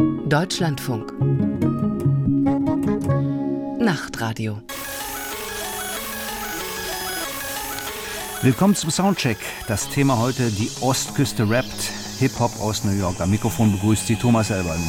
Deutschlandfunk Nachtradio. Willkommen zum Soundcheck. Das Thema heute: die Ostküste rappt, Hip-Hop aus New York. Am Mikrofon begrüßt Sie Thomas Elbermann.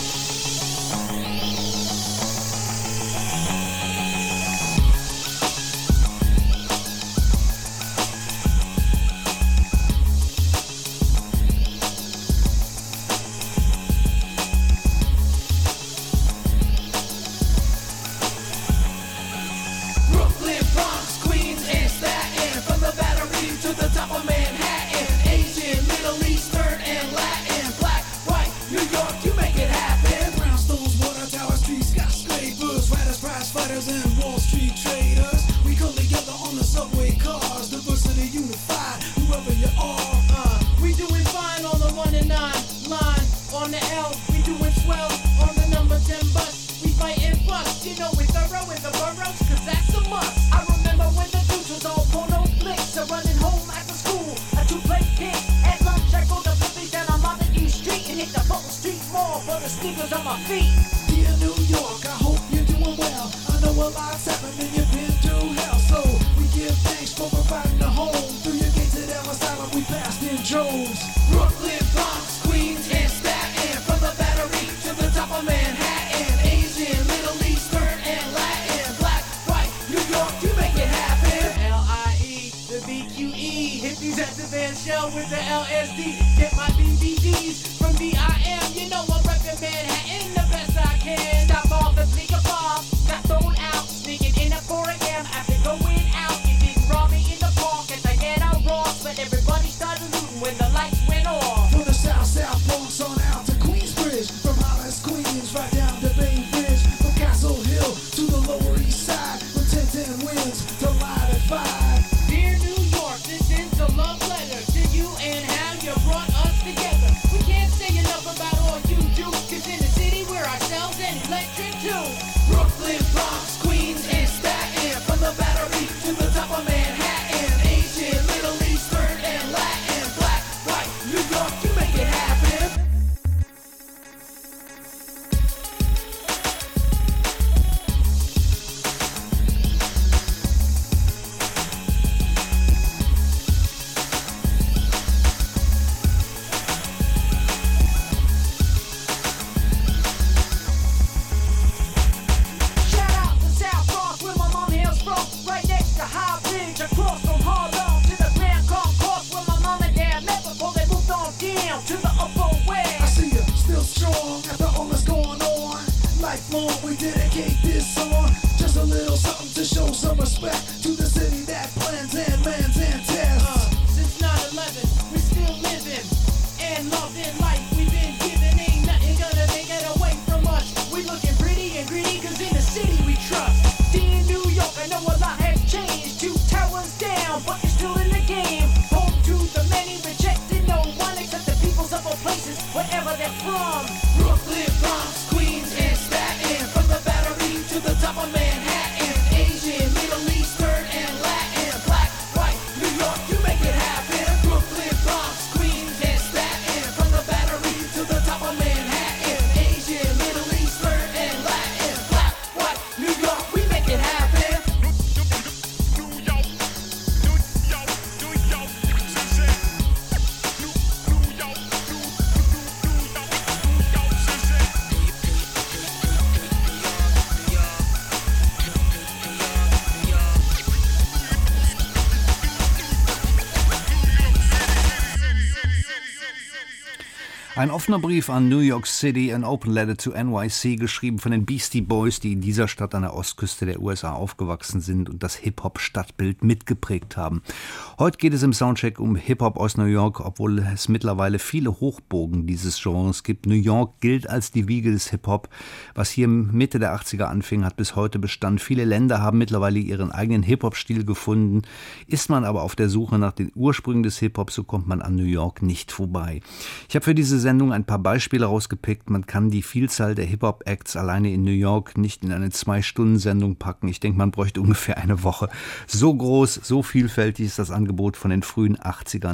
Ein offener Brief an New York City, an Open Letter to NYC, geschrieben von den Beastie Boys, die in dieser Stadt an der Ostküste der USA aufgewachsen sind und das Hip-Hop-Stadtbild mitgeprägt haben. Heute geht es im Soundcheck um Hip-Hop aus New York, obwohl es mittlerweile viele Hochbogen dieses Genres gibt. New York gilt als die Wiege des Hip-Hop. Was hier Mitte der 80er anfing, hat bis heute Bestand. Viele Länder haben mittlerweile ihren eigenen Hip-Hop-Stil gefunden. Ist man aber auf der Suche nach den Ursprüngen des Hip-Hop, so kommt man an New York nicht vorbei. Ich habe für diese Sendung ein paar Beispiele rausgepickt. Man kann die Vielzahl der Hip-Hop-Acts alleine in New York nicht in eine 2-Stunden-Sendung packen. Ich denke, man bräuchte ungefähr eine Woche. So groß, so vielfältig ist das Angebot von den frühen 80ern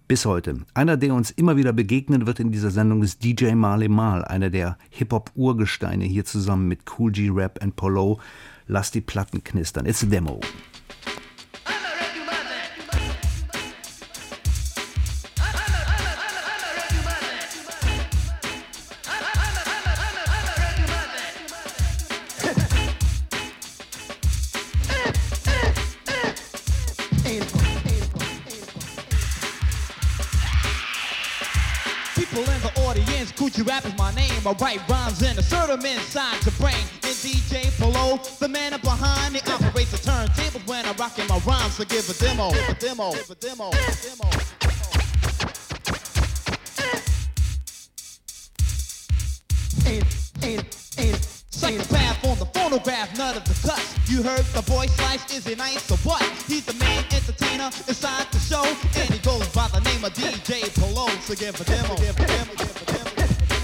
Bis heute. Einer, der uns immer wieder begegnen wird in dieser Sendung, ist DJ Marley Marl, einer der Hip-Hop-Urgesteine, hier zusammen mit Kool G Rap und Polo. Lass die Platten knistern. It's a demo. Kool G Rap is my name. I write rhymes and assert them inside your brain. And DJ Polo, the man behind the operates the turntables when I'm rocking my rhymes. So give a demo, a demo, a demo, a demo. Psychopath on the phonograph, none of the cuts. You heard the voice slice, is it nice or what? He's the main entertainer inside the show, and he goes by the name of DJ Polo. So give a demo, give a demo, give a demo.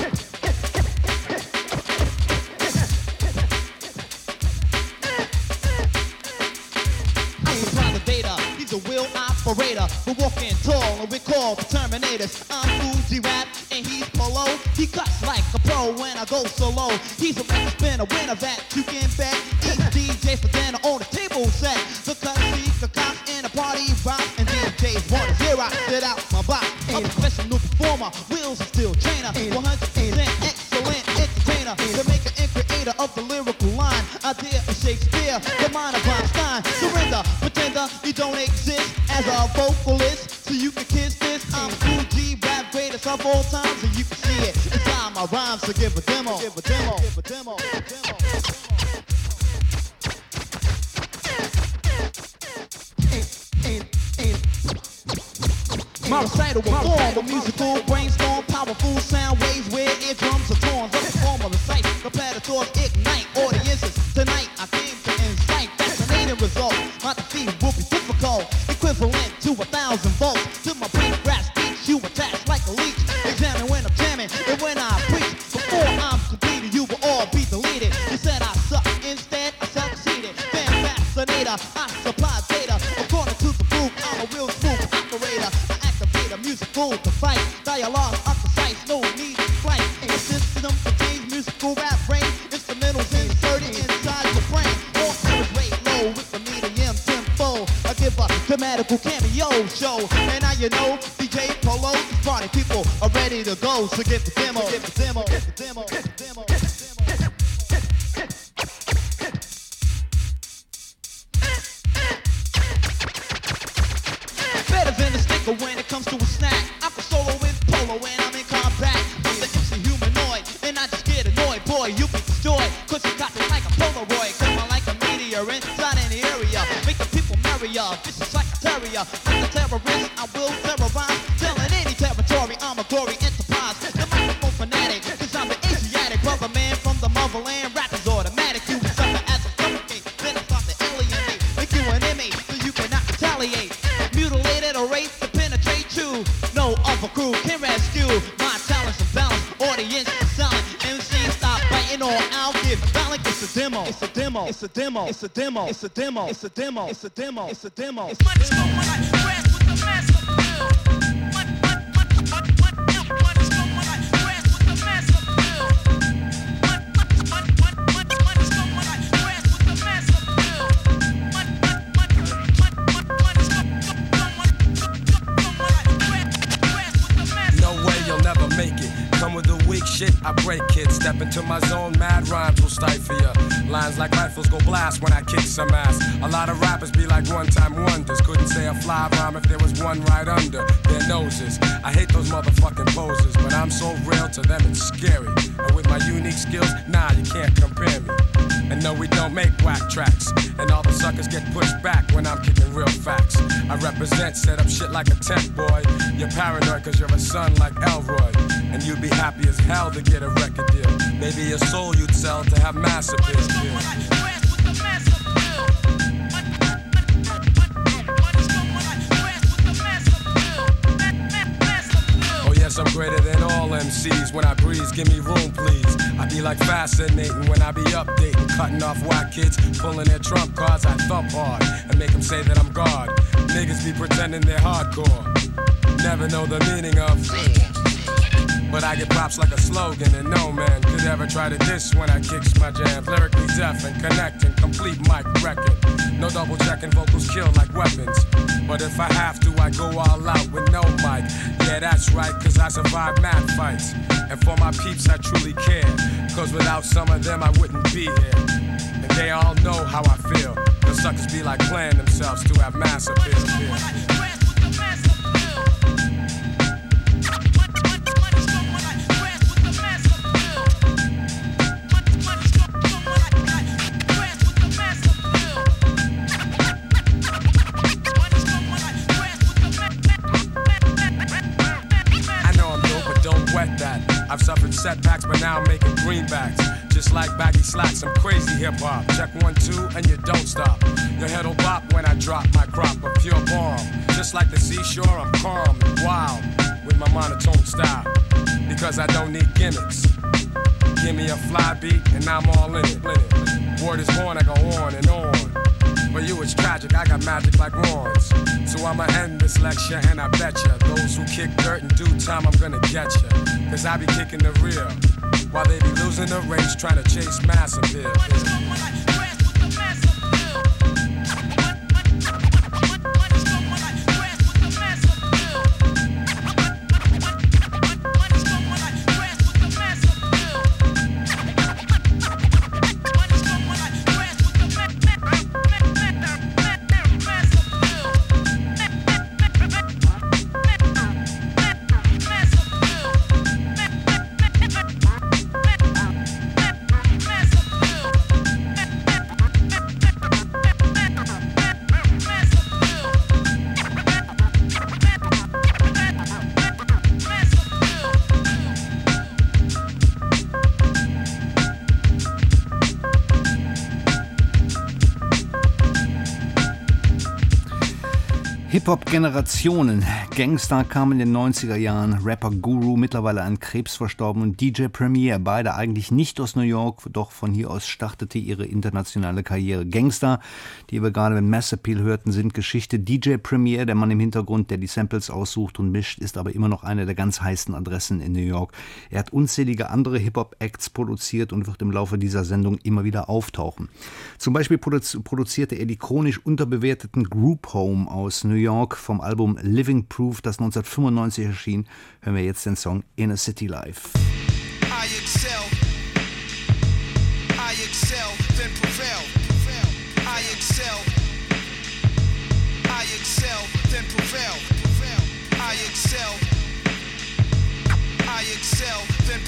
I supply the data, he's a wheel operator. We're walking tall and we're called the Terminators. I'm Kool G Rap and he's Polo. He cuts like a pro when I go solo. He's a record spinner, winner that you can bet. Eat DJ for dinner on the table set. Because he's the cops in a party rock. And DJs want to hear I sit out my box. A professional performer, wheels and steel trainer. 100% excellent entertainer. The maker and creator of the lyrical line. Idea of Shakespeare, the mind of Einstein. Surrender, pretender, you don't exist as a vocalist. So you can kiss this. I'm Kool G Rap, greatest of all times. And you can see it inside my rhymes. So give a demo, give a demo, give a demo, give a demo. My recital will form a musical brainstorm, powerful sound waves where eardrums are torn. The performer recites, competitors ignite audiences. Tonight I came to incite fascinating results. My defeat will be difficult, equivalent to 1,000 volts. To my brain rap speech, you attach like a leech. Examine when I'm jamming and when I preach. Before I'm completed, you will all be deleted. You said I suck, instead I succeeded. Fan fascinator, I supply data. According to the group, I'm a real smooth operator. Musical to fight, dialogue are precise, no need to flight. The system contains musical rap brain, instrumentals inserted inside your brain. All average rate low with the medium tempo. I give a dramatical cameo show, and now you know DJ Polo, these party people are ready to go. So get the demo, get the demo, get the demo, get the demo, get the demo. Better than a sticker when it comes to a snack. I can solo with Polo when I'm in combat. I'm the MC humanoid, and I just get annoyed. Boy, you be destroyed, cause you got me like a Polaroid. Come on like a meteor inside any area. Make the people merrier, vicious like a terrier. I'm the terrorist, I will terrorize. Telling any territory, I'm a glory enterprise. The microphone fanatic, cause I'm the Asiatic brother man from the motherland. Rap is automatic, you will suffer as a suffocate. Then I start to alienate, make you an inmate, so you cannot retaliate. Mutilated or raped to penetrate you. No other crew can rescue my talents and balance. Audience is silent. MC stop biting or I'll give balance. It's a demo. It's a demo. It's a demo. It's a demo. It's a demo. It's a demo. It's a demo. It's a demo. It's a shit, I break kids. Step into my zone, mad rhymes will stifle ya. Lines like rifles go blast when I kick some ass. A lot of rappers be like one-time wonders. Couldn't say a fly rhyme if there was one right under their noses. I hate those motherfucking poses, but I'm so real to them it's scary. And with my unique skills, nah, you can't compare me. And no, we don't make whack tracks. And all the suckers get pushed back when I'm kicking real facts. I represent, set up shit like a tech boy. You're paranoid cause you're a son like Elroy. And you'd be happy as hell to get a record deal. Maybe your soul you'd sell to have mass appeal. Oh yes, I'm greater than all MCs. When I breeze, give me room please. I be like fascinating when I be updating. Cutting off white kids, pulling their trump cards. I thump hard and make them say that I'm God. Niggas be pretending they're hardcore. never know the meaning of. But I get props like a slogan, and no man could ever try to diss when I kicks my jams. Lyrically deaf and connecting, complete mic record. No double checking, vocals kill like weapons. But if I have to, I go all out with no mic. Yeah, that's right, cause I survive mad fights. And for my peeps, I truly care. Cause without some of them, I wouldn't be here. And they all know how I feel. The suckers be like playing themselves to have mass appeal. I've suffered setbacks, but now I'm making greenbacks. Just like baggy slacks, I'm crazy hip-hop. Check 1, 2, and you don't stop. Your head'll bop when I drop my crop of pure bomb. Just like the seashore, I'm calm and wild with my monotone style. Because I don't need gimmicks. Give me a fly beat, and I'm all in it. Word is born, I go on and on. For you it's tragic, I got magic like wands. So I'ma end this lecture and I betcha those who kick dirt in due time I'm gonna get ya. Cause I be kicking the real while they be losing the race trying to chase mass appeal. Hip-Hop-Generationen. Gangsta kam in den 90er Jahren, Rapper Guru, mittlerweile an Krebs verstorben, und DJ Premier, beide eigentlich nicht aus New York, doch von hier aus startete ihre internationale Karriere. Gangsta, die wir gerade mit Mass Appeal hörten, sind Geschichte. DJ Premier, der Mann im Hintergrund, der die Samples aussucht und mischt, ist aber immer noch eine der ganz heißen Adressen in New York. Er hat unzählige andere Hip-Hop-Acts produziert und wird im Laufe dieser Sendung immer wieder auftauchen. Zum Beispiel produzierte er die chronisch unterbewerteten Group Home aus New York. Vom Album Living Proof, das 1995 erschien, hören wir jetzt den Song Inner City Life. I excel, then prevail. I excel, then prevail. I excel, then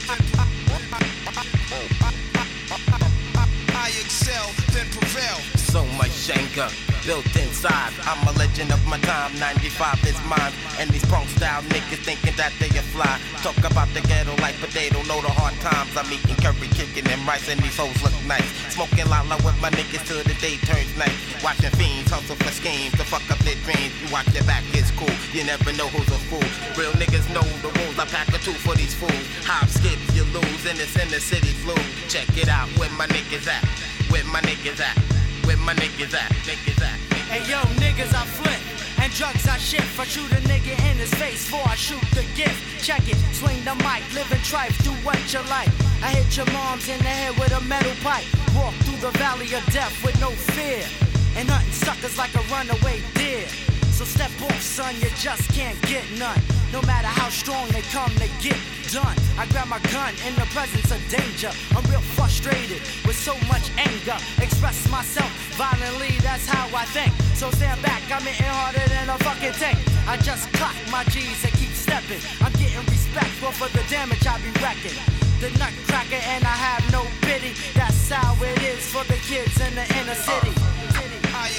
I excel, then prevail. So much anger built inside. I'm a legend of my time, 95 is mine. And these punk style niggas thinking that they are fly. Talk about the ghetto life, but they don't know the hard times. I'm eating curry, chicken, and rice, and these hoes look nice. Smoking lala with my niggas till the day turns night. Watching fiends hustle for schemes to fuck up their dreams. You watch your back, it's cool. You never know who's a fool. Real niggas know the rules. I pack a two for these fools. Hop, skip, you lose, and it's in the city flu. Check it out, where my niggas at? Where my niggas at? Where my niggas at? Niggas at? Hey yo, niggas, I flip, and drugs I shift. I shoot a nigga in his face before I shoot the gift. Check it, swing the mic, live and trife, do what you like. I hit your moms in the head with a metal pipe. Walk through the valley of death with no fear, and hunting suckers like a runaway deer. So step off, son, you just can't get none. No matter how strong they come, they get done. I grab my gun in the presence of danger. I'm real frustrated with so much anger. Express myself violently, that's how I think. So stand back, I'm hitting harder than a fucking tank. I just clock my G's and keep stepping. I'm getting respect for the damage I be wrecking. The nutcracker and I have no pity. That's how it is for the kids in the inner city. I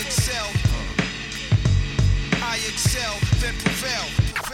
excel, then prevail.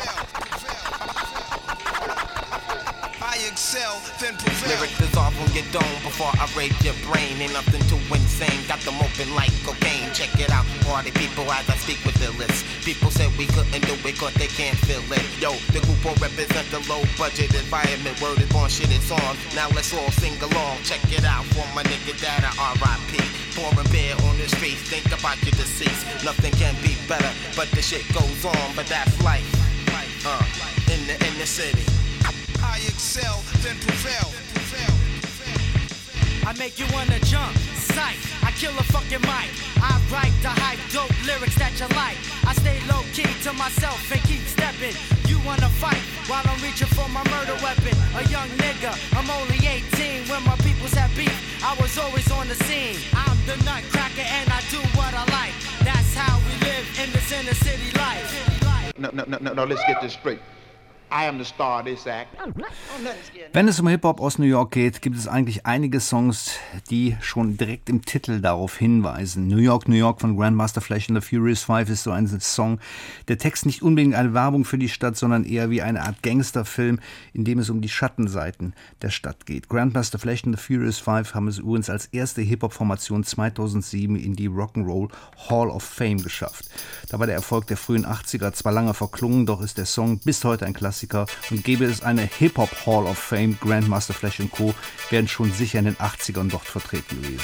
I excel, then prevail. Lyrics dissolve on your dome before I raid your brain. Ain't nothing too insane, got them open like cocaine. Check it out, party people as I speak with the list. People said we couldn't do it cause they can't feel it. Yo, the group will represent the low budget environment. Word is born, shit is on. Now let's all sing along. Check it out for my nigga dad, R.I.P. Pouring beer on the streets, think about your deceased. Nothing can be better, but the shit goes on, but that's life. in the city. I excel, then prevail. I make you wanna jump, sight. I kill a fucking mic. I write the hype, dope lyrics that you like. I stay low key to myself and keep stepping. You wanna fight while I'm reaching for my murder weapon. A young nigga, I'm only 18 when my peoples have beef. I was always on the scene. I'm the nutcracker and I do what I like. That's how we live in this inner city life. No, let's get this straight. I am the star of this act. Wenn es um Hip-Hop aus New York geht, gibt es eigentlich einige Songs, die schon direkt im Titel darauf hinweisen. New York, New York von Grandmaster Flash and the Furious Five ist so ein Song. Der Text nicht unbedingt eine Werbung für die Stadt, sondern eher wie eine Art Gangsterfilm, in dem es um die Schattenseiten der Stadt geht. Grandmaster Flash and the Furious Five haben es übrigens als erste Hip-Hop-Formation 2007 in die Rock'n'Roll Hall of Fame geschafft. Da war der Erfolg der frühen 80er zwar lange verklungen, doch ist der Song bis heute ein Klassiker. Und gäbe es eine Hip-Hop Hall of Fame, Grandmaster Flash & Co. wären schon sicher in den 80ern dort vertreten gewesen.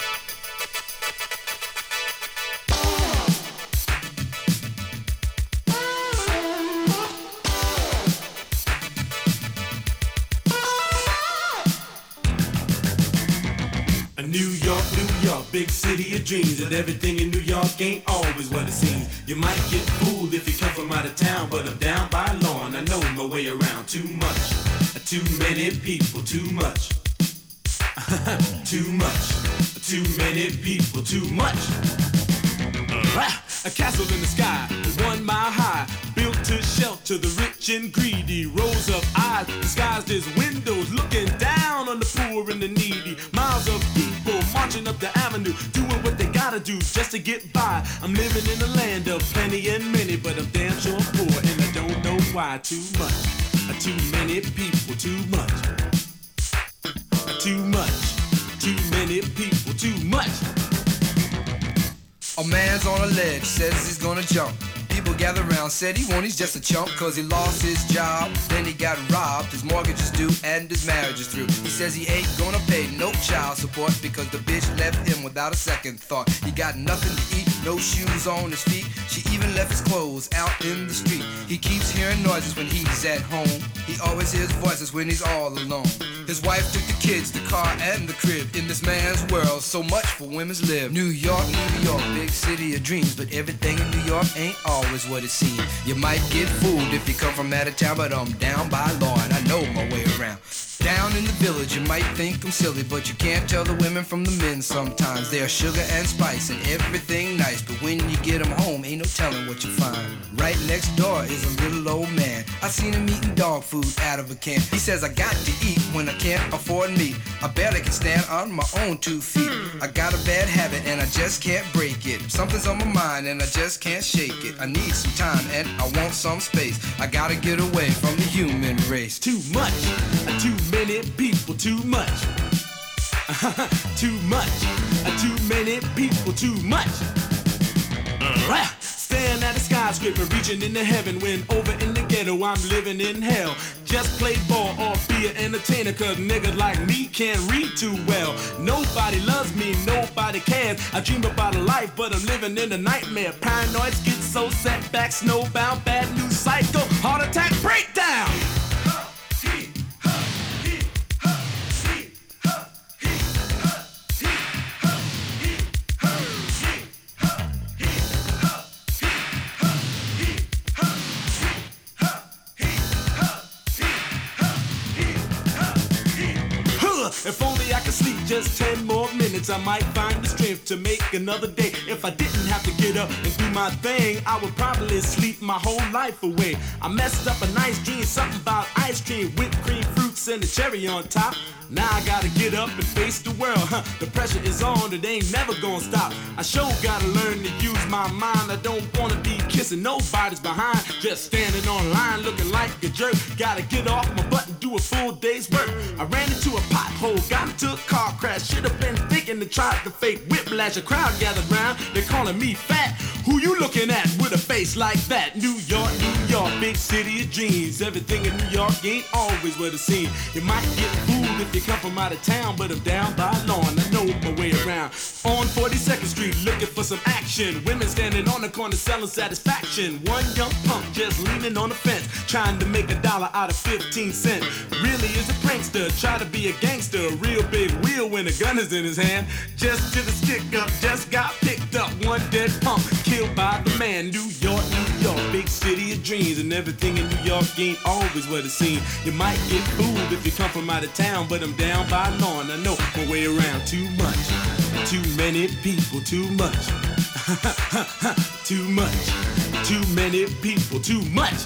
New York, big city of dreams, and everything in New York ain't always what it seems. You might get fooled if you come from out of town, but I'm down by law and I know my way around. Too much, too many people, too much. Too much, too many people, too much. A castle in the sky, 1 mile high, built to shelter the rich and greedy. Rows of eyes disguised as windows, looking down on the poor and the needy. Miles of people marching up the avenue, doing what they gotta do just to get by. I'm living in a land of plenty and many, but I'm damn sure poor and I don't know why. Too much, too many people, too much. Too much, too many people, too much. A man's on a ledge, says he's gonna jump. People gather around, said he won't, he's just a chump, cause he lost his job, then he got robbed, his mortgage is due, and his marriage is through. He says he ain't gonna pay no child support, because the bitch left him without a second thought. He got nothing to eat, no shoes on his feet, she even left his clothes out in the street. He keeps hearing noises when he's at home, he always hears voices when he's all alone. His wife took the kids, the car, and the crib. In this man's world, so much for women's live. New York, big city of dreams, but everything in New York ain't always what it seems. You might get fooled if you come from out of town, but I'm down by law and I know my way around. Down in the village, you might think I'm silly, but you can't tell the women from the men sometimes. They are sugar and spice and everything nice, but when you get them home, ain't no telling what you find. Right next door is a little old man. I seen him eating dog food out of a can. He says, I got to eat when I can't afford meat. I barely can stand on my own 2 feet. I got a bad habit and I just can't break it. Something's on my mind and I just can't shake it. I need some time and I want some space. I gotta get away from the human race. Too much, too many people, too much. Too much, too many people, too much. Staring at a skyscraper, reaching into heaven, when over in the ghetto I'm living in hell. Just play ball or be an entertainer, cause niggas like me can't read too well. Nobody loves me, nobody cares. I dream about a life, but I'm living in a nightmare. Paranoid, schizo, setback, snowbound, bad news cycle, heart attack, breakdown. If only I could sleep just 10 more minutes, I might find the strength to make another day. If I didn't have to get up and do my thing, I would probably sleep my whole life away. I messed up a nice dream, something about ice cream, whipped cream, fruits, and a cherry on top. Now I gotta get up and face the world. The pressure is on, it ain't never gonna stop. I sure gotta learn to use my mind. I don't wanna be kissing nobody's behind, just standing online looking like a jerk. Gotta get off my butt and do a full day's work. I ran into a pothole, got into a car crash. Should've been thinking to try to fake whiplash. A crowd gathered round, they're calling me fat. Who you looking at with a face like that? New York, big city of dreams. Everything in New York ain't always what it seems. You might get fooled if you come from out of town, but I'm down by law and I know my way around. On 42nd Street, looking for some action. Women standing on the corner selling satisfaction. One young punk just leaning on the fence, trying to make $1 out of 15 cents. Really is a prankster, try to be a gangster. A real big wheel when a gun is in his hand. Just to the stick up, just got picked up. One dead punk, killed by the man. New York, big city of dreams. And everything in New York ain't always what it seems. You might get fooled if you come from out of town, but I'm down by law and I know my way around. Too much, too many people, too much. Too much, too many people, too much.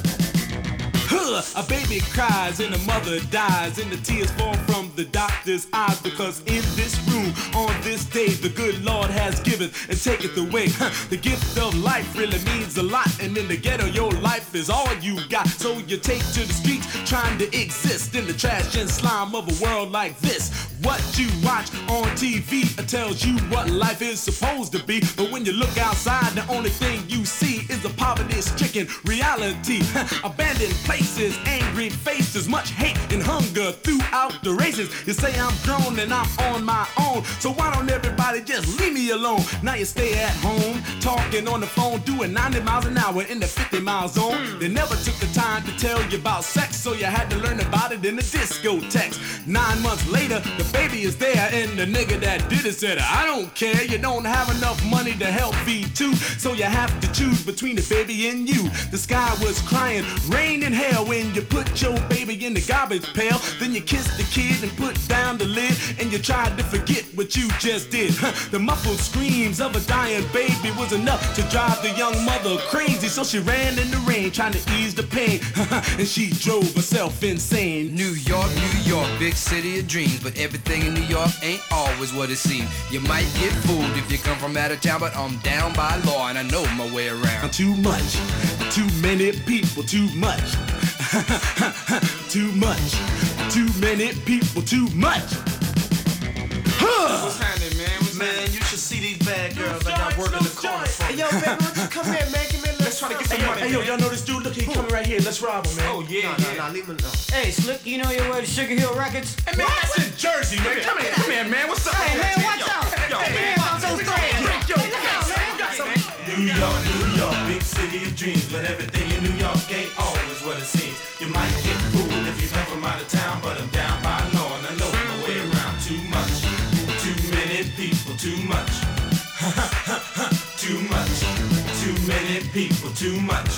A baby cries and a mother dies, and the tears fall from the doctor's eyes, because in this room on this day the good Lord has given and taketh away. The gift of life really means a lot, and in the ghetto your life is all you got. So you take to the streets trying to exist in the trash and slime of a world like this. What you watch on TV tells you what life is supposed to be, but when you look outside the only thing you see is a poverty-stricken reality. Abandoned places, angry faces, much hate and hunger throughout the races. You say I'm grown and I'm on my own, so why don't everybody just leave me alone? Now you stay at home, talking on the phone, doing 90 miles an hour in the 50 mile zone. They never took the time to tell you about sex, so you had to learn about it in the discotheques. 9 months later, the baby is there, and the nigga that did it said, I don't care, you don't have enough money to help feed two, so you have to choose between the baby and you. The sky was crying, rain and hell when you put your baby in the garbage pail. Then you kissed the kid and put down the lid, and you tried to forget what you just did. The muffled screams of a dying baby was enough to drive the young mother crazy, so she ran in the rain trying to ease the pain, and she drove herself insane. New York, big city of dreams, but everything in New York ain't always what it seems. You might get fooled if you come from out of town, but I'm down by law and I know my way around. Too much, too many people, too much. Too much, too many people, too much. What's happening, man? Man, you should see these bad girls I got working the corner for. Hey, yo, baby, why don't you come here, man? Give me a little. Let's try to get some money. Hey, yo, y'all know this dude? Look, he coming right here. Let's rob him, man. Oh, yeah, nah, leave him alone. Hey, Slick, you know your way to Sugar Hill Records? Hey, man, that's in Jersey, man. Come here, man. What's up? Hey, man, watch out. Yo, man. New York, big city of dreams, but everything in New York ain't always what it seems. You might get fooled if you come from out of town, but I'm down by law and I know my way around. Too much, too many people, too much. Too much, too many people, too much.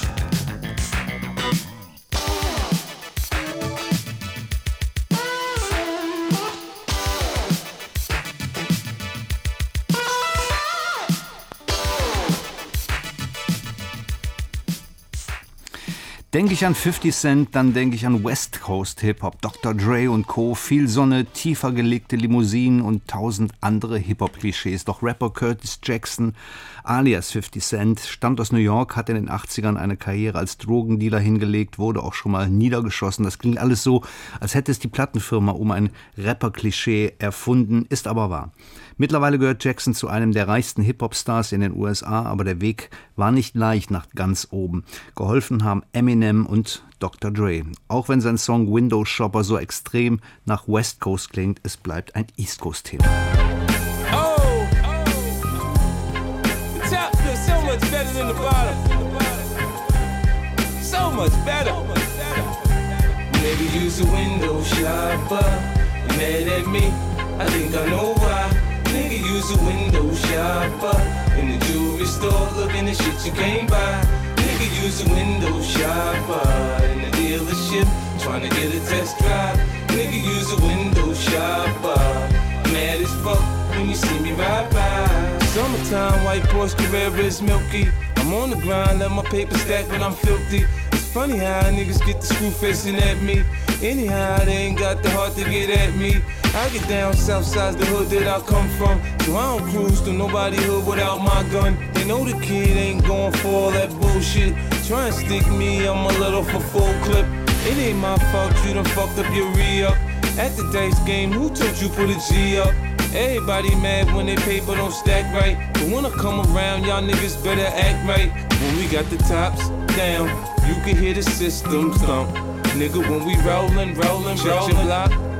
Denke ich an 50 Cent, dann denke ich an West Coast Hip-Hop, Dr. Dre und Co., viel Sonne, tiefer gelegte Limousinen und 1000 andere Hip-Hop-Klischees. Doch Rapper Curtis Jackson, alias 50 Cent, stammt aus New York, hat in den 80ern eine Karriere als Drogendealer hingelegt, wurde auch schon mal niedergeschossen. Das klingt alles so, als hätte es die Plattenfirma um ein Rapper-Klischee erfunden, ist aber wahr. Mittlerweile gehört Jackson zu einem der reichsten Hip-Hop-Stars in den USA, aber der Weg war nicht leicht nach ganz oben. Geholfen haben Eminem und Dr. Dre. Auch wenn sein Song Window Shopper so extrem nach West Coast klingt, es bleibt ein East Coast-Thema. Oh, the top feels so much better than the bottom. So much better. Maybe use a window shopper. You mad at me? I think I know why. Nigga, use a window shopper. In the jewelry store, looking at shit you can't buy. Nigga, use a window shopper. In the dealership, trying to get a test drive. Nigga, use a window shopper. Mad as fuck when you see me ride by. Summertime, white Porsche Carrera is milky. I'm on the grind, let my paper stack when I'm filthy. It's funny how niggas get the screw facing at me. Anyhow, they ain't got the heart to get at me. I get down south side's the hood that I come from, so I don't cruise to nobody hood without my gun. They know the kid ain't going for all that bullshit. Try and stick me, I'm a little for full clip. It ain't my fault you done fucked up your re-up. At the dice game, who told you put a G up? Everybody mad when they paper don't stack right, but when I come around, y'all niggas better act right. When we got the tops down, you can hear the system thump. Nigga, when we rollin', check your block.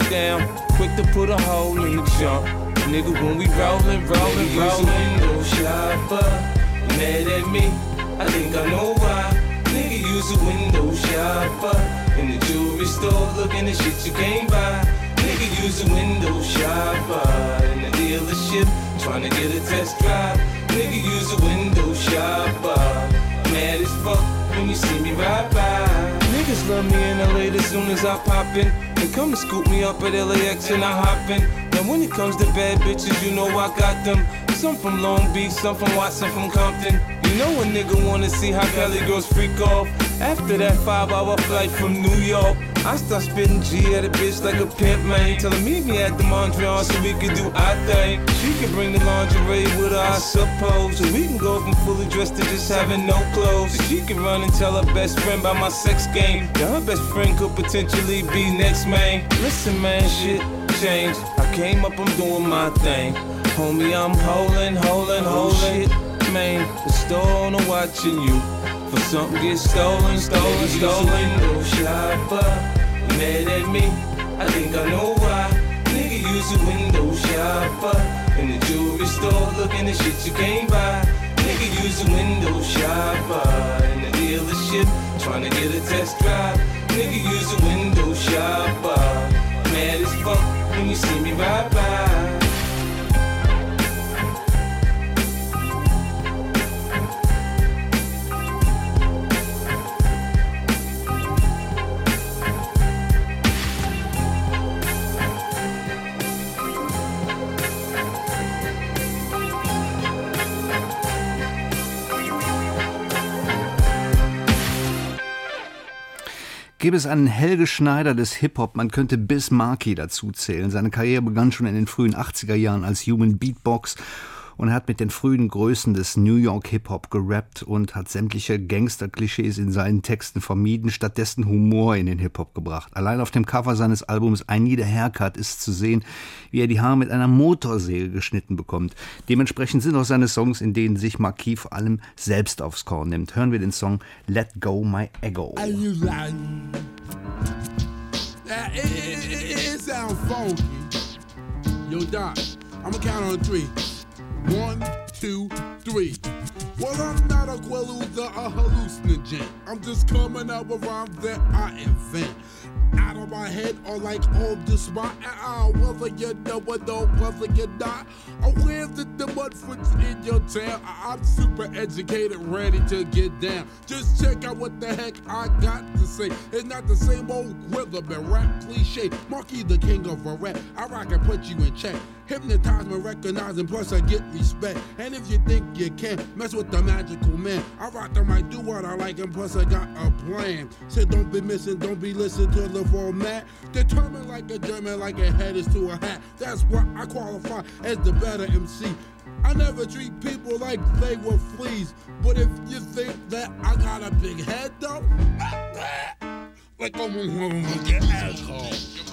down, quick to put a hole in the jump. Nigga, when we rollin'. Window shopper, mad at me, I think I know why. Nigga, use a window shopper in the jewelry store, looking at shit you can't buy. Nigga, use a window shopper in the dealership, trying to get a test drive. Nigga, use a window shopper, mad as fuck when you see me ride by. Niggas love me in LA as soon as I pop in. They come to scoop me up at LAX and I hop in. Now when it comes to bad bitches, you know I got them. Some from Long Beach, some from Watson, from Compton. You know a nigga wanna see how Cali girls freak off. After that 5-hour flight from New York, I start spitting G at a bitch like a pimp, man. Tell her meet me at the Mondrian so we can do our thing. She can bring the lingerie with her, I suppose. So we can go from fully dressed to just having no clothes. So she can run and tell her best friend about my sex game. Now her best friend could potentially be next, man. Listen, man, shit changed. I came up, I'm doing my thing. Homie, I'm holding. Shit, man, the store owner watching you. For something get stolen. Window shopper, mad at me, I think I know why. Nigga, use a window shopper in the jewelry store, looking at shit you can't buy. Nigga, use a window shopper in the dealership, trying to get a test drive. Nigga, use a window shopper, mad as fuck when you see me ride by. Gäbe es einen Helge Schneider des Hip-Hop, man könnte Biz Markie dazu zählen. Seine Karriere begann schon in den frühen 80er Jahren als Human Beatbox und er hat mit den frühen Größen des New York Hip-Hop gerappt und hat sämtliche Gangster-Klischees in seinen Texten vermieden, stattdessen Humor in den Hip-Hop gebracht. Allein auf dem Cover seines Albums I Need a Haircut ist zu sehen, wie er die Haare mit einer Motorsäge geschnitten bekommt. Dementsprechend sind auch seine Songs, in denen sich Markie vor allem selbst aufs Korn nimmt. Hören wir den Song Let Go My Ego. It sounds funky. Yo, Doc, I'm gonna count on 3. 1, 2, 3. Well, I'm not a quelluda, a hallucinogen. I'm just coming up with rhymes that I invent. Out of my head or like on the spot. Whether you know or don't, whether you're not aware that the mudfoots in your town. I'm super educated, ready to get down. Just check out what the heck I got to say. It's not the same old rhythm and rap cliche. Markie, the king of a rap. I rock and put you in check. Hypnotize me, recognize, and plus I get respect. And if you think you can mess with the magical man, I rock the mic, do what I like, and plus I got a plan. Said don't be missing, don't be listening to the format. Determined like a German, like a head is to a hat. That's why I qualify as the better MC. I never treat people like they were fleas. But if you think that I got a big head though, like I'm gonna get alcohol.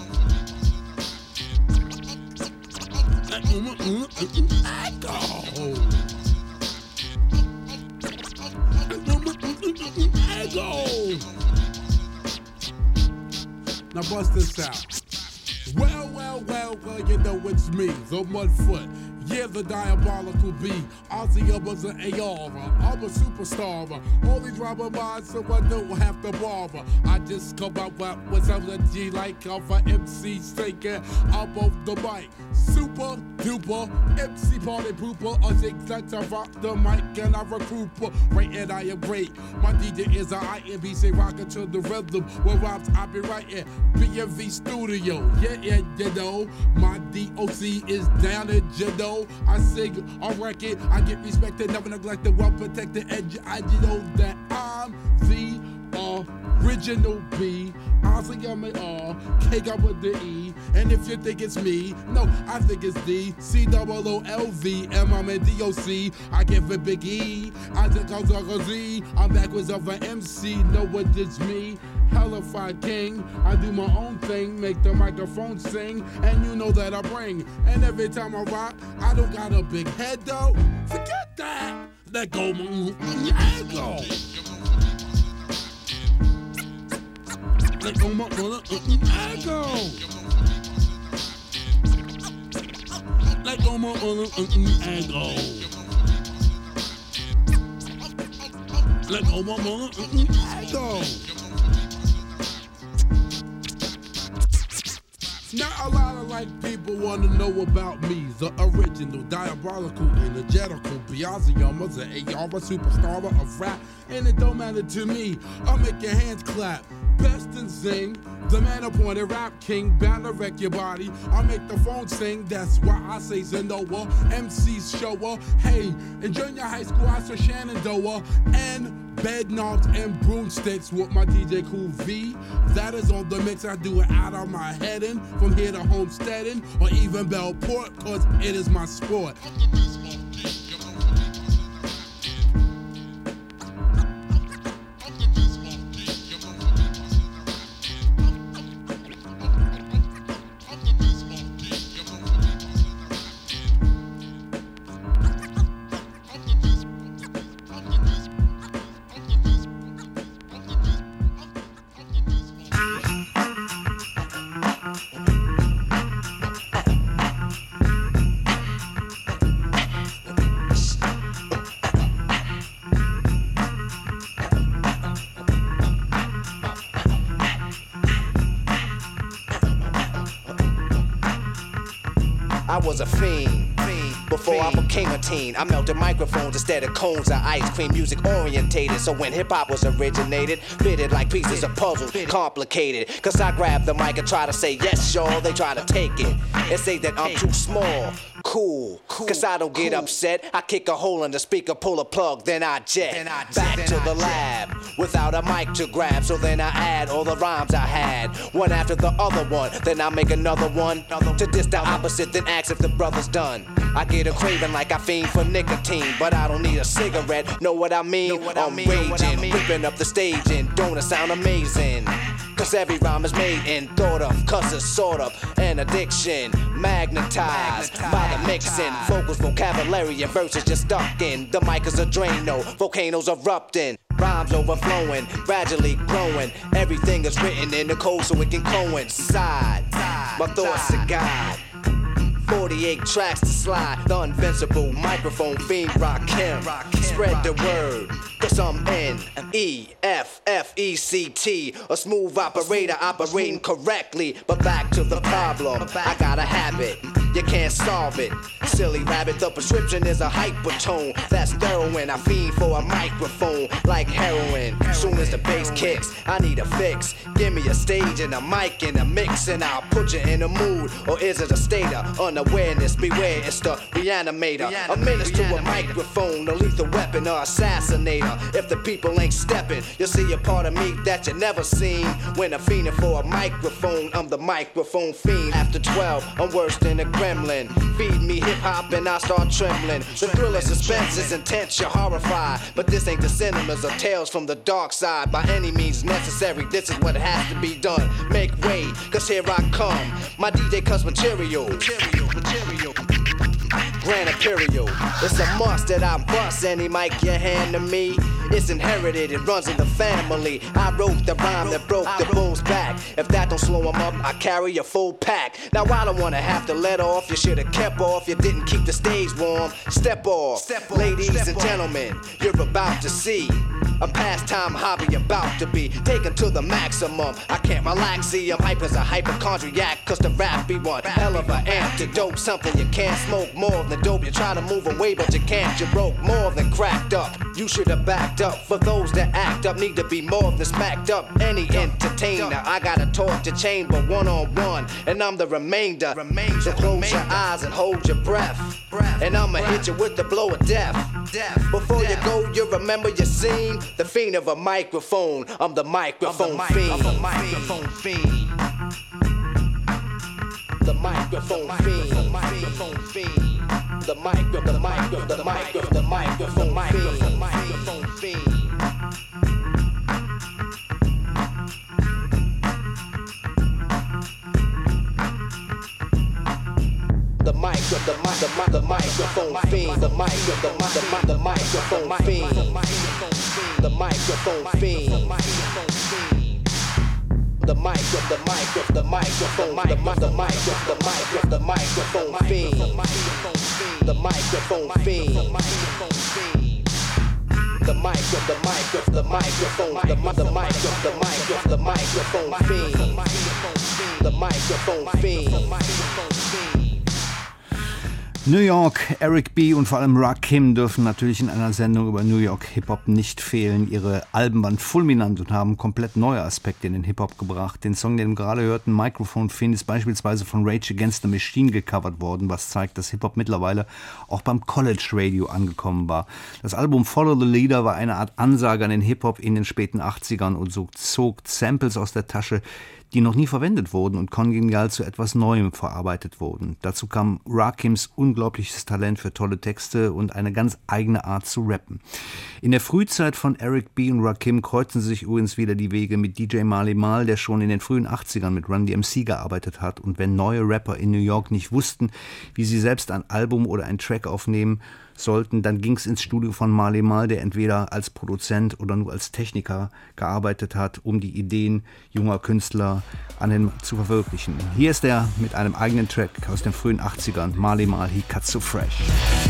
Now bust this out. Well, you know it's me, the Mudfoot. Yeah, the diabolical B. Ozzy was an AR. I'm a superstar. Only drive a mind so I don't have to bother. I just come out with something G like I'm an MC taking up off the mic. Super duper MC party pooper. A zigzag to rock the mic and I recruit. Right and I am great. My DJ is a IMBC rockin' to the rhythm. With rhymes I be writing. BMV Studio. Yeah, you know. My DOC is down at Jado. I sing on record, I get respected, never neglected, well protected, and I know that I'm the original B. Ozzy M-A-R, K-Got with the E. And if you think it's me, no, I think it's D. C-O-O-L-V, M-I-N-D-O-C. I give it Big E. I think I'm Z. I'm backwards of an MC, know what it's me. Hellified king, I do my own thing, make the microphone sing, and you know that I bring. And every time I rock, I don't got a big head though. Forget that. Let go my ego. Let go my ego. mama on and go. Let go, mama and go. Not a lot of like people want to know about me, the original, diabolical, energetical, Beelzebub, the AR, superstar of rap, and it don't matter to me. I'll make your hands clap, best and sing. The man appointed rap king, bound to wreck your body. I'll make the phone sing, that's why I say Zenoa. MC's shower, hey, in junior high school I saw Shenandoah and bed knobs and broomsticks with my DJ Cool V. That is on the mix, I do it out of my head and from here to Homesteading or even Bellport, cause it is my sport. I was a fiend. Before I became a teen, I melted microphones instead of cones of ice cream, music orientated. So when hip hop was originated, fitted like pieces of puzzle, complicated. Cause I grab the mic and try to say yes, y'all. They try to take it and say that I'm too small. Cool, cause I don't get upset. I kick a hole in the speaker, pull a plug, then I jet back to the lab without a mic to grab. So then I add all the rhymes I had, one after the other one. Then I make another one to diss the opposite, then ask if the brother's done. I get a craving like I fiend for nicotine, but I don't need a cigarette. Know what I mean? I'm raging, ripping up the stage, and don't it sound amazing? Cause every rhyme is made and thought of, cause it's sort of an addiction, magnetized by the mixing. Vocals, vocabulary, and verses just stuck in. The mic is a Drano, volcanoes erupting, rhymes overflowing, gradually growing. Everything is written in the code so it can coincide. My thoughts are God. 48 tracks to slide, the invincible microphone fiend Rakim. Spread the word, cause I'm N-E-F-F-E-C-T, a smooth operator operating correctly. But back to the problem, I got a habit, you can't solve it. Silly rabbit, the prescription is a hypertone. That's heroin, I fiend for a microphone like heroin. Soon as the bass kicks, I need a fix. Give me a stage and a mic and a mix, and I'll put you in a mood. Or is it a state of unawareness? Beware, it's the reanimator. A menace to a microphone, a lethal weapon or assassinator. If the people ain't stepping, you'll see a part of me that you never seen. When I'm fiending for a microphone, I'm the microphone fiend. After 12, I'm worse than a gremlin. Feed me hip-hop and I start trembling. The thrill of suspense is intense, you're horrified. But this ain't the cinemas or tales from the dark side. By any means necessary, this is what has to be done. Make way, cause here I come. My DJ cuts material. Grand Imperial, it's a must that I bust any mic you hand to me. It's inherited, it runs in the family. I wrote the rhyme that broke the bull's back. If that don't slow him up, I carry a full pack. Now I don't wanna have to let off. You should've kept off, you didn't keep the stage warm. Step off, ladies and gentlemen, you're about to see a pastime hobby about to be taken to the maximum. I can't relax, see I'm hype as a hypochondriac, cause the rap be one hell of an antidote. Something you can't smoke more than dope. You try to move away but you can't, you broke more than cracked up. You should have backed up. For those that act up need to be more than smacked up. Any entertainer, I gotta talk to chamber one-on-one, and I'm the remainder. So close your eyes and hold your breath, and I'ma hit you with the blow of death. Before you go, you remember your scene. The fiend of a microphone, I'm the microphone fiend. The microphone fiend. The microphone fiend. The microphone fiend. The microphone fiend. The microphone fiend. The microphone fiend. The microphone fiend. the microphone fiend. The microphone fiend. The microphone fiend. The microphone fiend. New York, Eric B. und vor allem Rakim dürfen natürlich in einer Sendung über New York Hip-Hop nicht fehlen. Ihre Alben waren fulminant und haben komplett neue Aspekte in den Hip-Hop gebracht. Den Song, den wir gerade hörten, Microphone Fiend, ist beispielsweise von Rage Against the Machine gecovert worden, was zeigt, dass Hip-Hop mittlerweile auch beim College-Radio angekommen war. Das Album Follow the Leader war eine Art Ansage an den Hip-Hop in den späten 80ern und so zog Samples aus der Tasche, die noch nie verwendet wurden und kongenial zu etwas Neuem verarbeitet wurden. Dazu kam Rakims unglaubliches Talent für tolle Texte und eine ganz eigene Art zu rappen. In der Frühzeit von Eric B. und Rakim kreuzen sich übrigens wieder die Wege mit DJ Marley Marl, der schon in den frühen 80ern mit Run DMC gearbeitet hat. Und wenn neue Rapper in New York nicht wussten, wie sie selbst ein Album oder einen Track aufnehmen sollten, dann ging es ins Studio von Marley Marl, der entweder als Produzent oder nur als Techniker gearbeitet hat, um die Ideen junger Künstler zu verwirklichen. Hier ist er mit einem eigenen Track aus den frühen 80ern, Marley Marl, He Cuts So Fresh.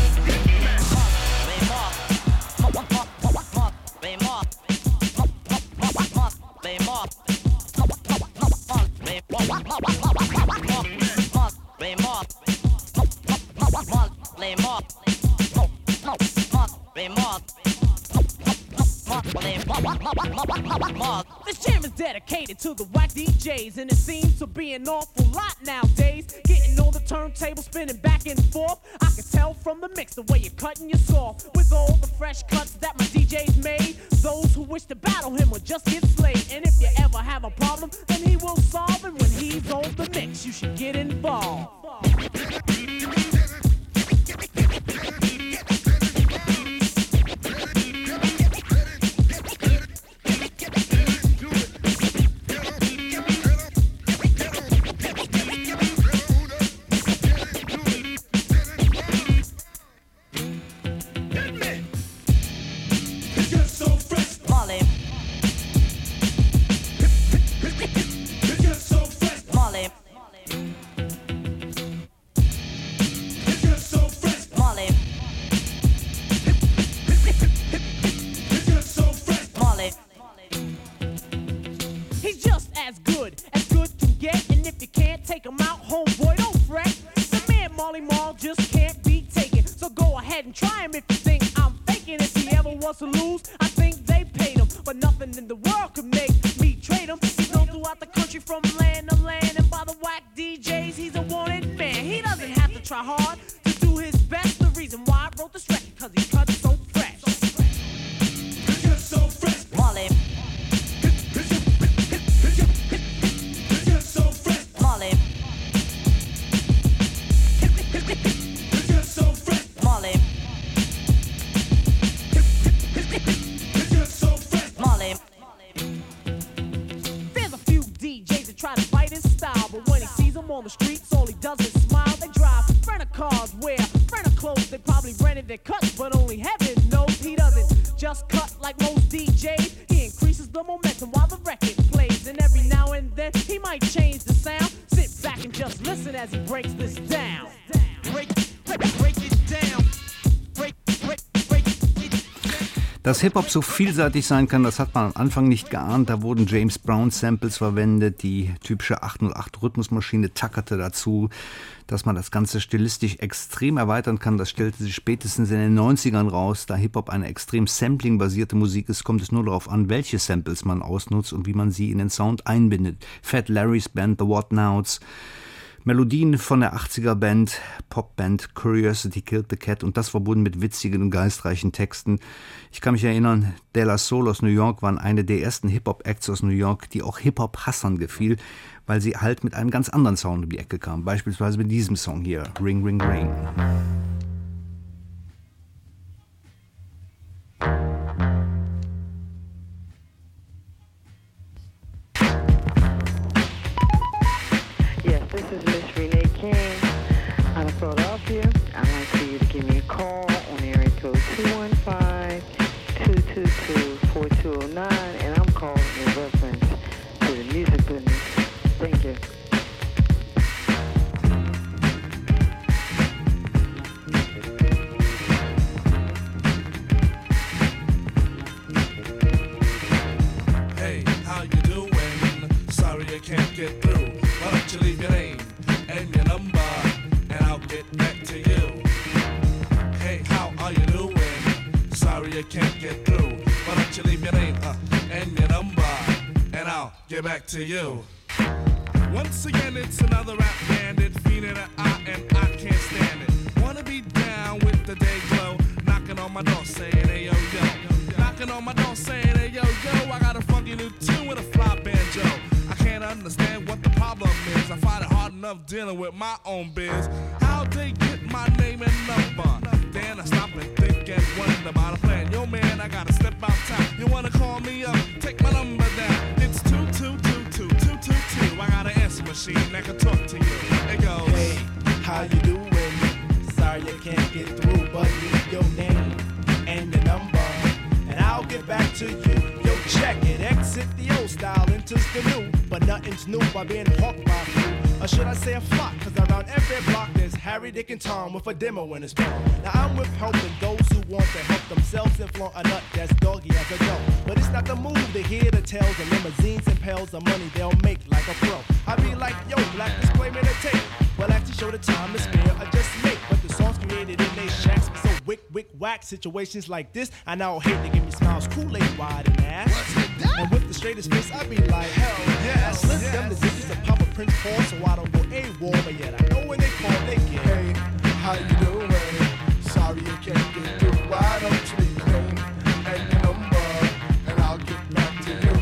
This jam is dedicated to the whack DJs, and it seems to be an awful lot nowadays. Getting on the turntable, spinning back and forth. I can tell from the mix the way you're cutting your soft. With all the fresh cuts that my DJ's made, those who wish to battle him will just get slayed. And if you ever have a problem, then he will solve it. When he's on the mix, you should get involved. Dass Hip-Hop so vielseitig sein kann, das hat man am Anfang nicht geahnt. Da wurden James Brown-Samples verwendet, die typische 808-Rhythmusmaschine tackerte dazu. Dass man das Ganze stilistisch extrem erweitern kann, das stellte sich spätestens in den 90ern raus. Da Hip-Hop eine extrem sampling-basierte Musik ist, kommt es nur darauf an, welche Samples man ausnutzt und wie man sie in den Sound einbindet. Fat Larry's Band, The What Nows, Melodien von der 80er-Band, Popband Curiosity Killed the Cat und das verbunden mit witzigen und geistreichen Texten. Ich kann mich erinnern, De La Soul aus New York waren eine der ersten Hip-Hop-Acts aus New York, die auch Hip-Hop-Hassern gefiel, weil sie halt mit einem ganz anderen Sound um die Ecke kamen. Beispielsweise mit diesem Song hier, Ring Ring Ring. Philadelphia. I'd like for you to give me a call on area code 215-222-4209, and I'm calling in reference to the music business. it back to you. Hey, how are you doing? Sorry I can't get through. Why don't you leave your name and your number, and I'll get back to you. Once again, it's another rap bandit, feeling an eye and I can't stand it. Wanna be down with the day glow, knocking on my door saying, hey yo yo. Knocking on my door saying, hey yo yo, I got a funky new tune with a fly banjo. I can't understand what the problem is. I find it hard enough dealing with my own biz. How'd they get my name and number? Then I stop and think and wonder about a plan. Yo man, I gotta step outside. You wanna call me up? Take my number down. It's 2222222. I got an answer machine that can talk to you. It goes, hey, how you doing? Sorry I can't get through, but leave your name and your number, and I'll get back to you. Yo, check it, exit the old style, enters the new, but nothing's new by being hawked by a few. Or should I say a flock, cause around every block there's Harry, Dick, and Tom with a demo in his palm. Now I'm with helping those who want to help themselves and flaunt a nut that's doggy as a go. But it's not the move to hear the tales of limousines and pails of money they'll make like a pro. I be like, yo, black display me the tape. Well, actually show the time to spare or just make. But the songs created in they shacks be so wick, whack. Situations like this, I now hate to give me smiles, Kool-Aid wide and ass. And with the straightest face, I be like, hell yes. Slip them the digits of Papa Prince Paul, so I don't go AWOL, but yet I know when they call, they get. Hey, how you doing? Sorry you can't get through. Why don't you leave your name and your number, and I'll get back to you.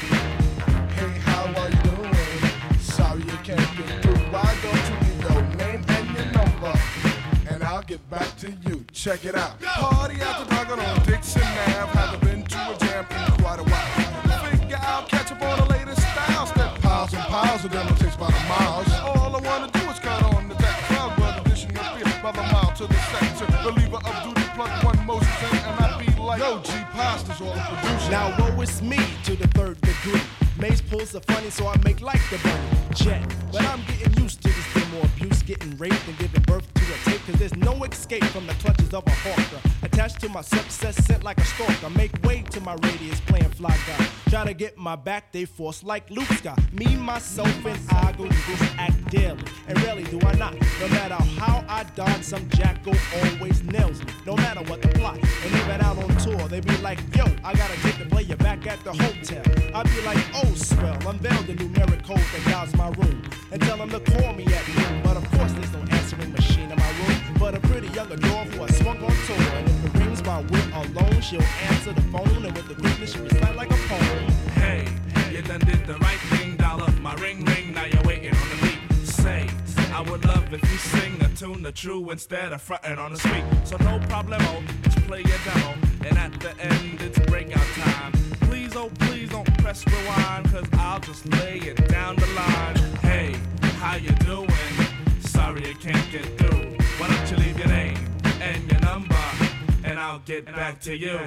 Hey, how are you doing? Sorry you can't get through. Why don't you leave your name and your number, and I'll get back to you. Check it out. Party after dark on Dixon Ave. Haven't been to a jam in quite a while. Figure I'll catch up on the latest styles. That piles and piles of them, it takes about a mile. All I wanna do is cut on the deck. Crowd brother dishing your beer by the mile to the sector. Believer of duty, plug one Moses in, and I be like, yo, G Pasta's all the producer. Now woe is me to the third degree. Maze pulls are funny, so I make like the bunny. Jet, but I'm getting used to this demo abuse, getting raped and giving birth to a tape. Cause there's no escape from the clutches of a hawker. Attached to my success, sent like a stalker. Make way to my radius, playing fly guy. Try to get my back, they force like Luke Scott. Me, myself, and I go through this act daily. And rarely do I not. No matter how I dodge, some jackal always nails me. No matter what the plot. And even out on tour, they be like, yo, I gotta take the player back at the hotel. I be like, oh, swell, unveil the numeric code that guides my room. And tell them to call me at noon. But of course, there's no answering machine in my room. But a pretty young adore who I swung on tour. And if it rings while we're alone, she'll answer the phone. And with the quickness, she'll recite like a poem. Hey, you done did the right thing, dial up my ring, now you're waiting on the beat. Say, I would love if you sing a tune the true instead of frontin' on the street. So no problemo, just play your demo. And at the end, it's breakout time. Please, oh please don't press rewind, cause I'll just lay it down the line. Hey, how you doing? Sorry I can't get through. Why don't you leave your name and your number, and I'll get back to you.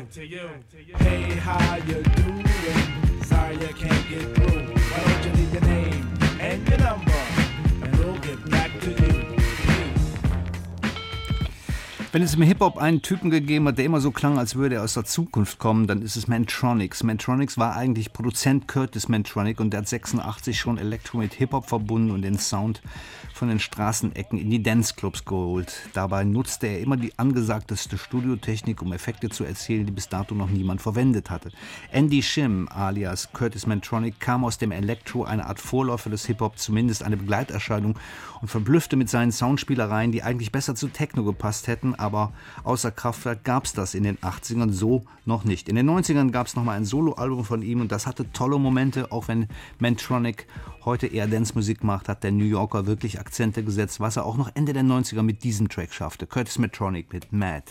Hey, how you doing? Sorry I can't get through. Why don't you leave your name and your number, and we'll get back to you. Wenn es im Hip-Hop einen Typen gegeben hat, der immer so klang, als würde er aus der Zukunft kommen, dann ist es Mantronix. Mantronix war eigentlich Produzent Curtis Mantronic und der hat 86 schon Elektro mit Hip-Hop verbunden und den Sound von den Straßenecken in die Danceclubs geholt. Dabei nutzte er immer die angesagteste Studiotechnik, um Effekte zu erzielen, die bis dato noch niemand verwendet hatte. Andy Shim alias Curtis Mantronic kam aus dem Elektro, eine Art Vorläufer des Hip-Hop, zumindest eine Begleiterscheinung, und verblüffte mit seinen Soundspielereien, die eigentlich besser zu Techno gepasst hätten, aber außer Kraftwerk gab es das in den 80ern so noch nicht. In den 90ern gab es nochmal ein Soloalbum von ihm und das hatte tolle Momente, auch wenn Mantronic heute eher Dance-Musik macht, hat der New Yorker wirklich Akzente gesetzt, was er auch noch Ende der 90er mit diesem Track schaffte. Curtis Mantronic mit Mad.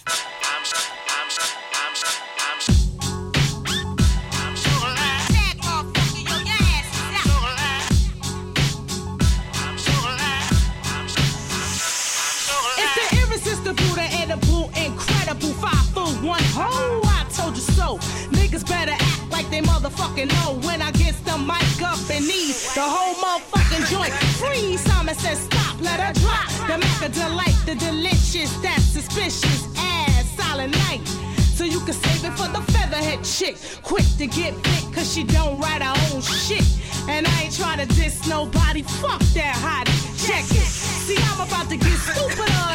They motherfucking know when I get the mic up and need the whole motherfucking joint. Freeze, Simon says stop, let her drop. The Mac a delight, the delicious, that's suspicious ass Silent Night. So you can save it for the featherhead chick. Quick to get big cause she don't write her own shit. And I ain't trying to diss nobody, fuck that hottie. Check it, see I'm about to get stupider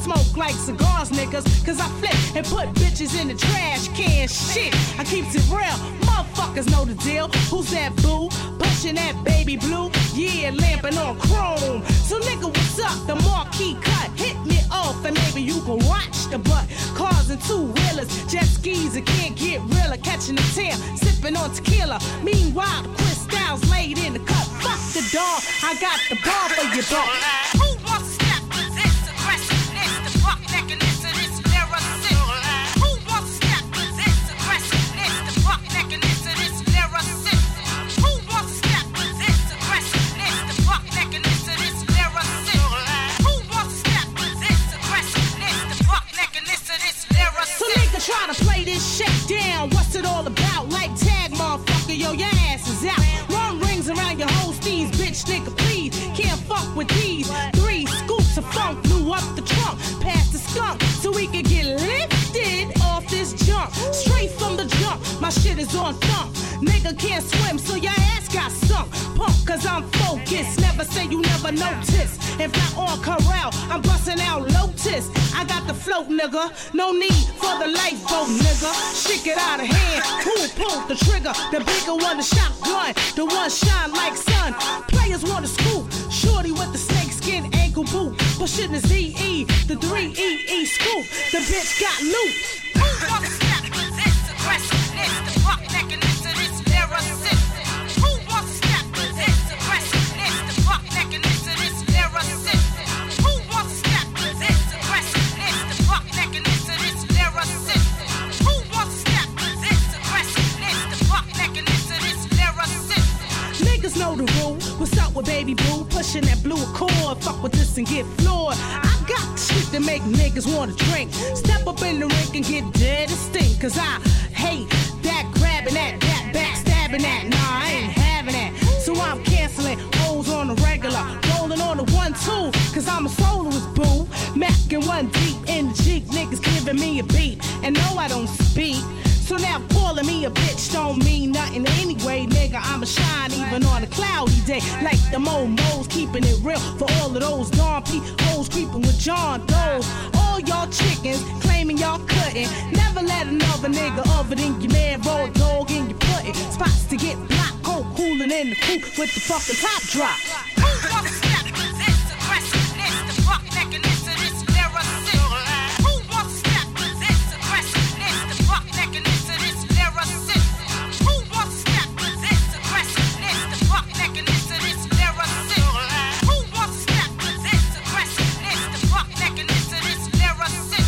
smoke like cigars, niggas. Cause I flip and put bitches in the trash can. Shit, I keeps it real. Motherfuckers know the deal. Who's that boo? Pushing that baby blue? Yeah, lamping on chrome. So nigga, what's up? The marquee cut. Hit me off and maybe you can watch the butt. Cars and two-wheelers, jet skis, it can't get realer. Catching the tail, sipping on tequila. Meanwhile, the crystals laid in the cup. Fuck the dog, I got the bar for your dog. Who wants to step with this aggressiveness? The fuck neckedness of this lyricist. Who wants to step with this aggressiveness? The fuck neckedness of this lyricist. Who wants to step with this aggressiveness? The fuck neckedness of this lyricist. Who wants to step with this aggressiveness? The fuck neckedness of this lyricist. So nigga try to play this shit down. What's it all about? Like tag, motherfucker, yo, your ass is out. Run rings around your hosties, bitch, nigga, please. Can't fuck with these. 3 scoops of funk blew up the trunk. Past the skunk, so we could get lifted off this jump. Straight from the jump, my shit is on thump. Nigga can't swim, so your ass got sunk. Pump, cause I'm focused. Never say you never notice. If not on Corral, I'm busting out Lotus. I got the float, nigga. No need for the lifeboat, nigga. Shit get out of hand. Who pulled the trigger? The bigger one, the shotgun. The one shine like sun. Players want to scoop. Shorty with the snakeskin ankle boot. Pushing the ZE, the 3EE scoop. The bitch got loot. Who wants to step with this aggressiveness? The fuck neckedness of this lyricist. Who wants to step with this aggressiveness? The fuck neckedness of this lyricist. Who wants to step with this aggressiveness? The fuck neckedness of this lyricist. Who wants to step with this aggressiveness? The fuck neckedness of this lyricist. Niggas know the rule. What's up with baby blue? Pushing that blue Accord. Fuck with this and get floored. I got shit to make niggas wanna drink. Step up in the rink and get dead and stink. Cause I hate that grabbing that backstabbing that. Nah, I ain't having that. So I'm canceling hoes on the regular. Rolling on the 1-2. Cause I'm a soloist, boo. Mackin' one deep in the Jeep. Niggas giving me a beat. And no, I don't speak. So now calling me a bitch don't mean nothing anyway, nigga. I'ma shine even on a cloudy day. Like the Momos, keeping it real for all of those Don P hoes creeping with John Doe's. All y'all chickens claiming y'all couldn't. Never let another nigga other than your man roll a dog in your pudding. Spots to get blocked, cold cooling in the coop with the fucking top drop. Who wants to step with this aggressiveness? The fuck neckedness of this lyricist. Who wants to step with this aggressiveness? The fuck neckedness of this lyricist. Who wants to step with this aggressiveness? The fuck neckedness of this lyricist. Who wants to step with this aggressiveness? The fuck neckedness of this lyricist.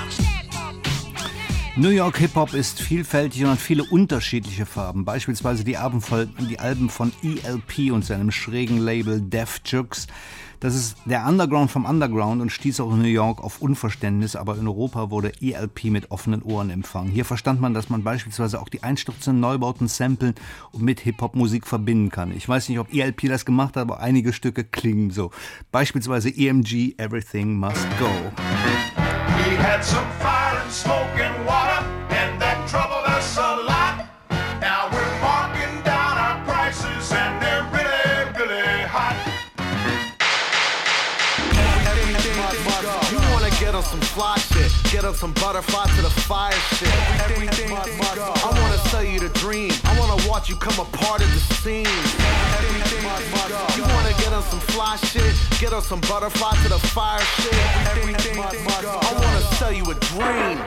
New York Hip-Hop ist vielfältig und hat viele unterschiedliche Farben. Beispielsweise die Alben von ELP und seinem schrägen Label Def Jux. Das ist der Underground vom Underground und stieß auch in New York auf Unverständnis, aber in Europa wurde ELP mit offenen Ohren empfangen. Hier verstand man, dass man beispielsweise auch die einstürzenden Neubauten samplen und mit Hip-Hop-Musik verbinden kann. Ich weiß nicht, ob ELP das gemacht hat, aber einige Stücke klingen so. Beispielsweise EMG, Everything Must Go. We had some fire and smoke and water, and that troubled us a lot. Now we're marking down our prices, and they're really, really hot. You wanna get on some fly shit, get on some butterfly to the fire shit. Everything must go. I wanna sell you the dream, I wanna watch you come a part of the scene. Everything must go. You wanna get on some fly shit, get on some butterfly to the fire shit. Everything must go. I wanna sell you a dream.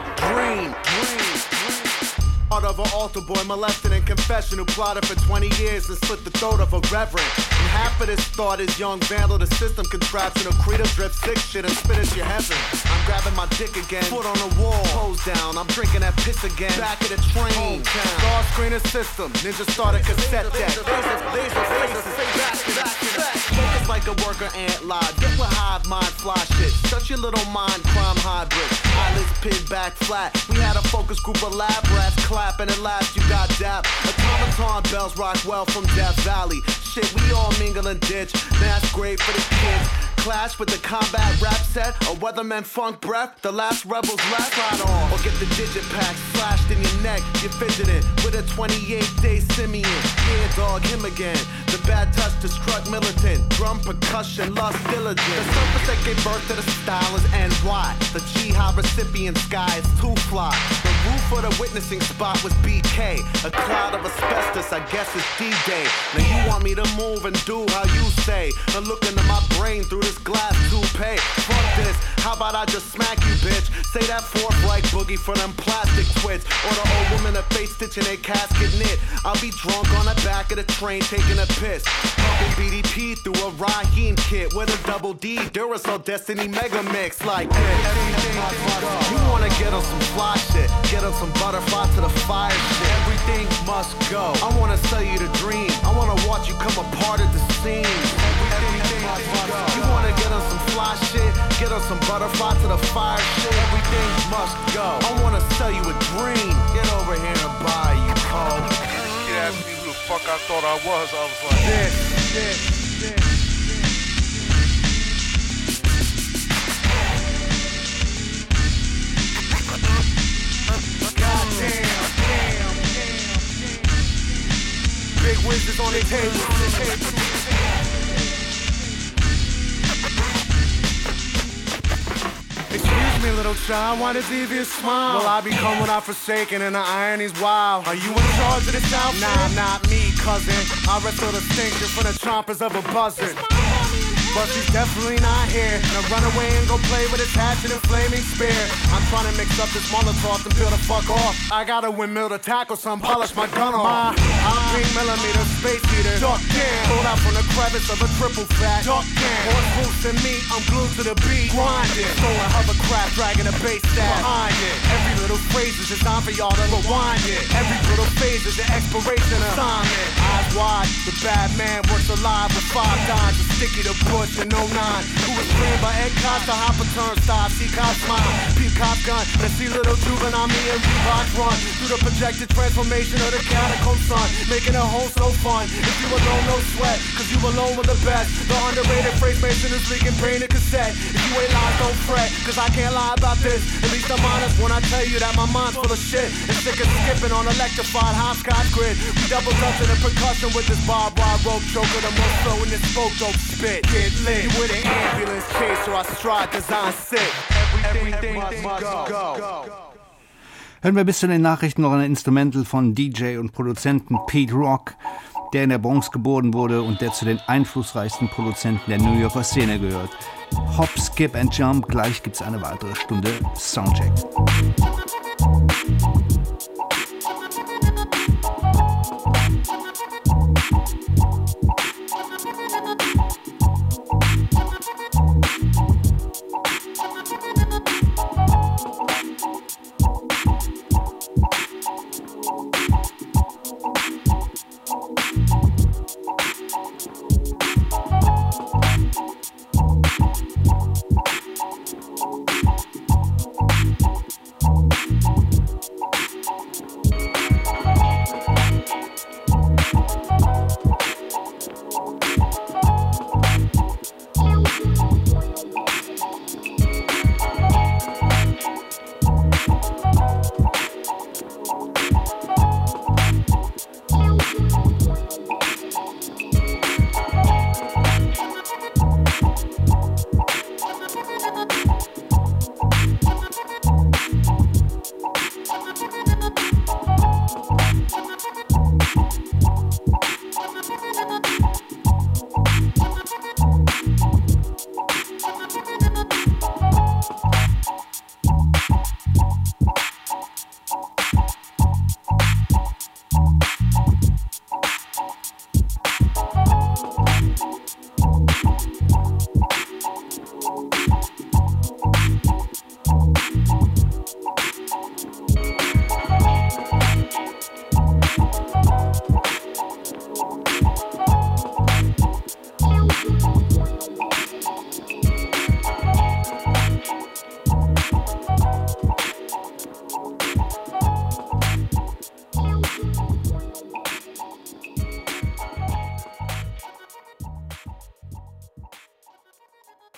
Part of an altar boy molested in confession who plotted for 20 years and slit the throat of a reverend. And half of this thought is young vandal, the system contraption, a creator drip sick shit and spit at your heaven. I'm grabbing my dick again, foot on the wall, pose down, I'm drinking that piss again, back of the train, star screener system, ninja starter cassette deck, laser faces, back. Focus like a worker ant live, get with hive mind fly shit, shut your little mind crime hybrid, eyelids pinned back flat, we had a focus group of lab rats, and at last you got dap. Automaton bells rock well from Death Valley. Shit, we all mingle and ditch. Mass grade for the kids. clash with the combat rap set, a weatherman funk breath, the last rebels left right on. Or get the digit pack slashed in your neck, you're fidgeting with a 28-day Simeon. Yeah, dog, him again. The bad touch to struck militant, drum percussion, lust diligent. The surface that gave birth to the style is NY. The G-High recipient sky is too fly. The roof for the witnessing spot was BK. A cloud of asbestos, I guess it's D-Day. Now you want me to move and do how you say. Now look into my brain through this glass toupee. Fuck this, how about I just smack you, bitch? Say that fourth like boogie for them plastic twits. Or the old woman that face stitching a casket knit. I'll be drunk on the back of the train taking a piss. Pumping BDP through a Raheem kit with a double D Duracell Destiny Mega Mix like this. You wanna get on some fly shit, get on some butterfly to the fire shit. Everything must go. I wanna sell you the dream. I wanna watch you come a part of the scene. Everything must go. You wanna get on some fly shit, get on some butterfly to the fire shit. Everything must go. I wanna sell you a dream. Get over here and buy you cold. She asked me who the fuck I thought I was like, this. Big wizards on the table. Excuse me, little child, why this devious smile? Will I become what I forsaken and the irony's wild? Are you in charge of this outfit? Nah, not me, cousin. I wrestle the distinction from the chompers of a buzzard. But she's definitely not here. Now run away and go play with his hatchet and flaming spear. I'm trying to mix up this Molotov and peel the fuck off. I got a windmill to tackle some, polish my gun off. I'm 3mm space heater. Duck down. Pulled out from the crevice of a triple fat. Duck down. Horse boots and meat, I'm glued to the beat. Grinding. Throwing hovercraft, dragging a bass stab behind it. Every little phrase is designed for y'all to rewind it. Every little phase is the expiration of assignment. Eyes wide, the bad man works alive with 5 dimes. The sticky to Bush in 09. Who was trained by Ed Costa, Hopper turnstile. See cop smile, peep cop gun. Let's see little juvenile me and Reebok run through the projected transformation of the catacomb sun, making a home so fun. If you alone, no sweat, cause you alone with the best. The underrated phrase mason is leaking painted cassette. If you ain't lying, don't fret, cause I can't lie about this. At least I'm honest when I tell you that my mind's full of shit. And sick of skipping on electrified hopscotch grid. We double dutching the percussion with this barbed wire rope choker. The most flow in this spoke dope spit. Get lit, you with an ambulance chaser, I stride design sick. Everything must go. Hören wir bis zu den Nachrichten noch ein Instrumental von DJ und Produzenten Pete Rock, der in der Bronx geboren wurde und der zu den einflussreichsten Produzenten der New Yorker Szene gehört. Hop, Skip and Jump, gleich gibt's eine weitere Stunde Soundcheck.